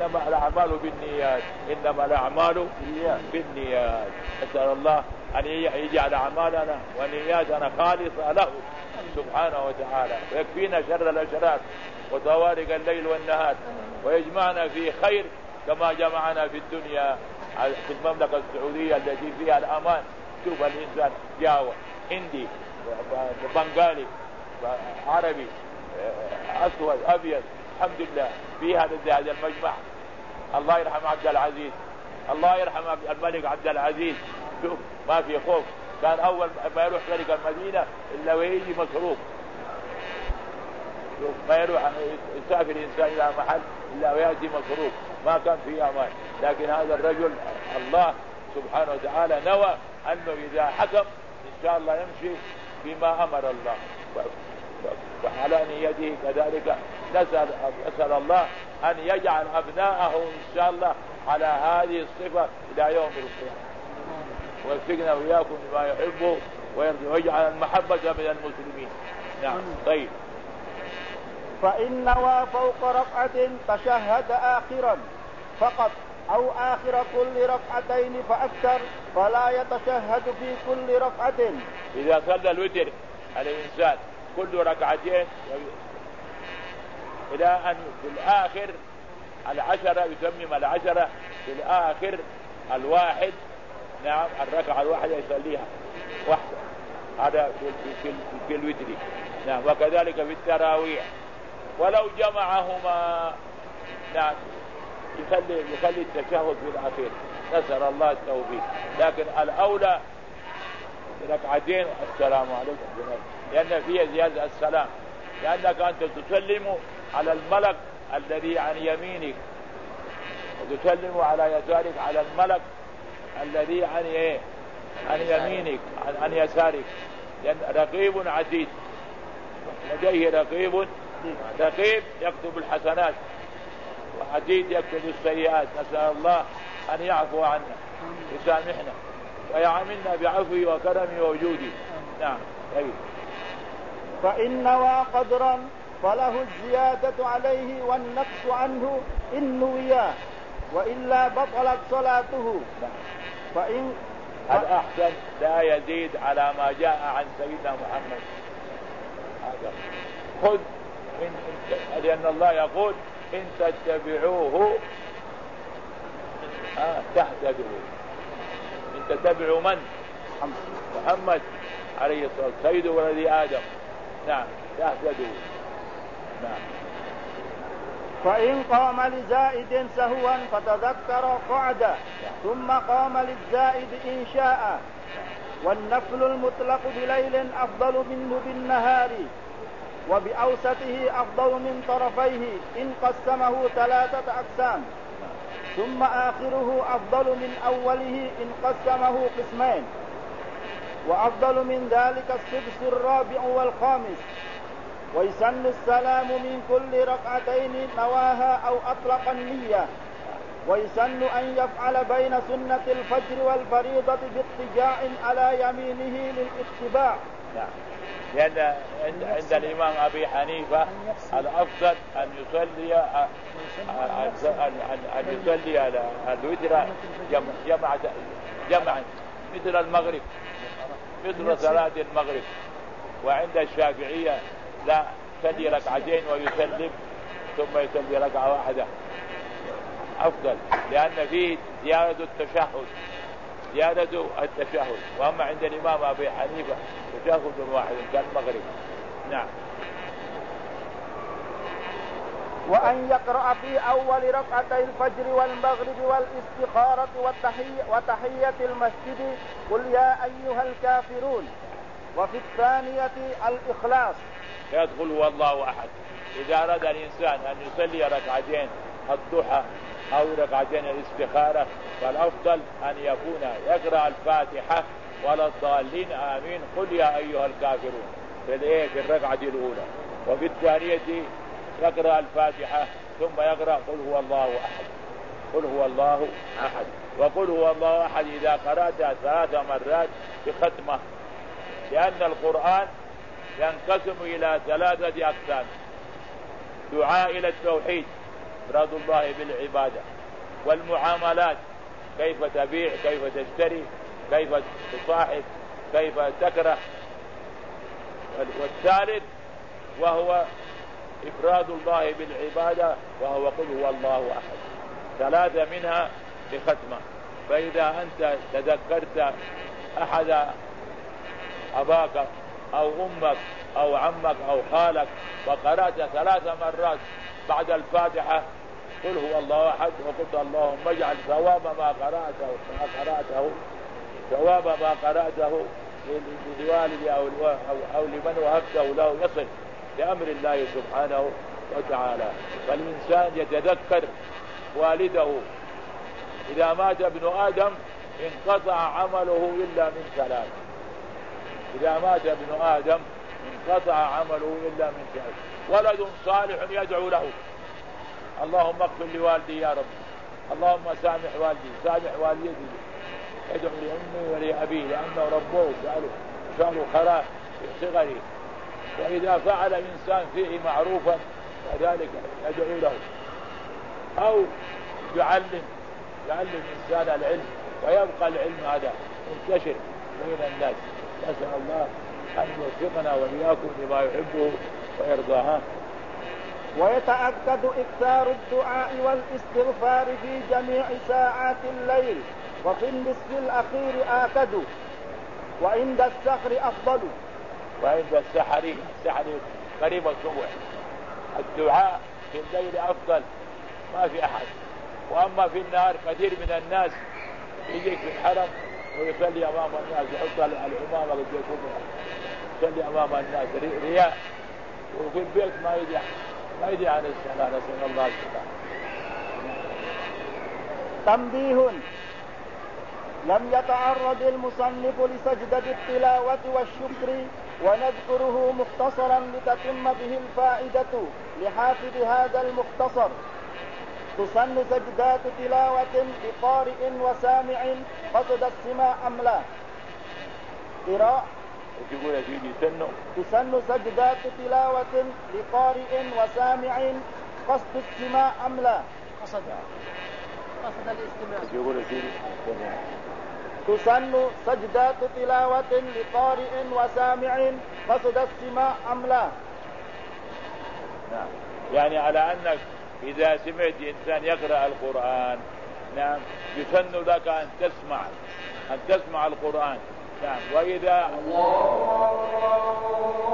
إنما الأعمال بالنيات، إنما الأعمال بالنيات. أسأل الله أن يجعل أعمالنا ونياتنا خالصة له سبحانه وتعالى، ويكفينا شر الأشرار وطوارق الليل والنهار، ويجمعنا في خير كما جمعنا في الدنيا في المملكة السعودية التي فيها الأمان. شوف الإنسان جاوة، هندي، بنغالي، عربي، أسود، أبيض، الحمد لله في هذا المجمع. الله يرحم عبد العزيز، الله يرحم الملك عبد العزيز. شوف ما في خوف، كان أول ما يروح طريق المدينة إلا ويجي مصروف. شوف ما يروح يسافر الإنسان إلى محل إلا ويأتي مصروف، ما كان في أمان. لكن هذا الرجل الله سبحانه وتعالى نوى أنه إذا حكم إن شاء الله يمشي بما أمر الله، وعلى نيته كذلك. نسأل الله أن يجعل أبناءه إن شاء الله على هذه الصفة إلى يوم القيامة، ويوفقنا وإياكم بما يحبه ويرضي، ويجعل المحبة من المسلمين. نعم. طيب. فإن نوى فوق ركعة تشهد آخرا فقط أو آخر كل ركعتين فأكثر فلا يتشهد في كل ركعة. إذا صلى الوتر الإنسان كل ركعتين إلى أن في الآخر العشرة يتمم العشرة، في الآخر الواحد، نعم الركعة الواحدة يصليها واحدة، هذا في الوتر. نعم. وكذلك في التراويح، ولو جمعهما نعم يخلي التشهد في الأخير. نسأل الله التوفيق، لكن الأولى ركعتين السلام عليكم، لأن فيها زيادة السلام، لأنك أنت تسلم على الملك الذي عن يمينك، وتسلم على يسارك على الملك الذي عن يمينك عن يسارك، لأن رقيب عتيد، لديه رقيب يكتب الحسنات وعتيد يكتب السيئات. نسأل الله أن يعفو عنا ويسامحنا ويعاملنا بعفوه وكرمه ووجوده. نعم. طيب. فإن نوى قدرا فله الزيادة عليه والنقص عنه إن نويا، وإلا بطلت صلاته. فإن الأحسن لا يزيد على ما جاء عن سيدنا محمد. خذ لأن الله يقول إن تتبعوه تهتدوا. إن تتبعوا من؟ محمد عليه الصلاة والسلام سيد ولد آدم. نعم تهتدوا. نعم. فإن قام لزائد سهوا فتذكر قعد ثم قام للزائد إن شاء. والنفل المطلق بليل أفضل منه بالنهار، وبأوسطه أفضل من طرفيه إن قسمه 3 أقسام، ثم آخره أفضل من أوله إن قسمه قسمين، وأفضل من ذلك السدس الرابع والخامس. ويسن السلام من كل ركعتين نواها أو أطلق النية. ويسن أن يفعل بين سنة الفجر والفريضة باضطجاع على يمينه للاتباع. لأن عند الإمام أبي حنيفة الأفضل أن يصلي على الوتر جمعا مثل المغرب، مثل صلاة المغرب. وعند الشافعية لا، يصلي ركعتين ويسلم ثم يصلي ركعة واحدة أفضل، لأن فيه زيادة التشهد. وأما عند الإمام أبي حنيفة تشهد واحد كالمغرب. نعم. وأن يقرأ في أول ركعتي الفجر والمغرب والاستخارة وتحية المسجد قل يا أيها الكافرون. وفي الثانية الإخلاص. يدخل هو الله أحد. إذا أراد الإنسان أن يصلي ركعتين الضحى أو ركعتين الاستخارة فالأفضل أن يكون يقرأ الفاتحة ولا الضالين آمين قل يا أيها الكافرون في الركعة الأولى. وفي الثانية يقرأ الفاتحة ثم يقرأ قل هو الله أحد. قل هو الله أحد. وقل هو الله أحد إذا قرأتها 3 مرات بختمة، لأن القرآن ينقسم إلى 3 أقسام: دعاء إلى التوحيد إفراد الله بالعبادة. والمعاملات كيف تبيع، كيف تشتري، كيف تصاحب، كيف تكره. والثالث وهو إفراد الله بالعبادة، وهو قل هو الله أحد. 3 منها بختمة. فإذا أنت تذكرت أحد أباك أو أمك أو عمك أو خالك وقرأت 3 مرات بعد الفاتحة قل هو الله أحد، وقلت اللهم اجعل ثواب ما قرأته لوالدي أو لمن وهبته له يصل لأمر الله سبحانه وتعالى. فالإنسان يتذكر والده. إذا مات ابن آدم انقطع عمله إلا من 3. إذا مات ابن آدم انقطع عمله إلا من 3. ولد صالح يدعو له، اللهم اغفر لوالدي يا رب، اللهم سامح والدي، سامح والدي، يدعو لأمي ولأبي لأنه ربوه سألوا خلاء في صغره. وإذا فعل إنسان فيه معروفا كذلك يدعو له. أو يعلم إنسان العلم ويبقى العلم هذا منتشر بين الناس. نسأل الله أن يوفقنا وإياكم لما يحبه ويرضاه. ويتأكد إكثار الدعاء والاستغفار في جميع ساعات الليل، وفي النصف الأخير آكد، وعند السحر أفضل. وعند السحر قريب الصبح الدعاء في الليل أفضل، ما في أحد. وأما في النهار كثير من الناس يجيك في الحرم ويصلي أمام الناس، يحط العمامة قد يكون يصلي أمام الناس رياء، وفي البيت ما يدي عن الصلاة. نسأل الله السلامة. تنبيه: لم يتعرض المصنف لسجدة التلاوة والشكر، ونذكره مختصرا لتتم به الفائدة لحافظ هذا المختصر. تسن سجدات تلاوة لقارئ وسامع قصد السماع أم لا؟ تسن سجدات تلاوة لقارئ وسامع قصد السماع أم لا؟ قصد الاستماع. تسن سجدات تلاوة لقارئ وسامع قصد السماع أم لا؟ نعم، يعني على أنك إذا سمعت إنسان يقرأ القرآن، نعم، يسن لك أن تسمع القرآن. نعم. وإذا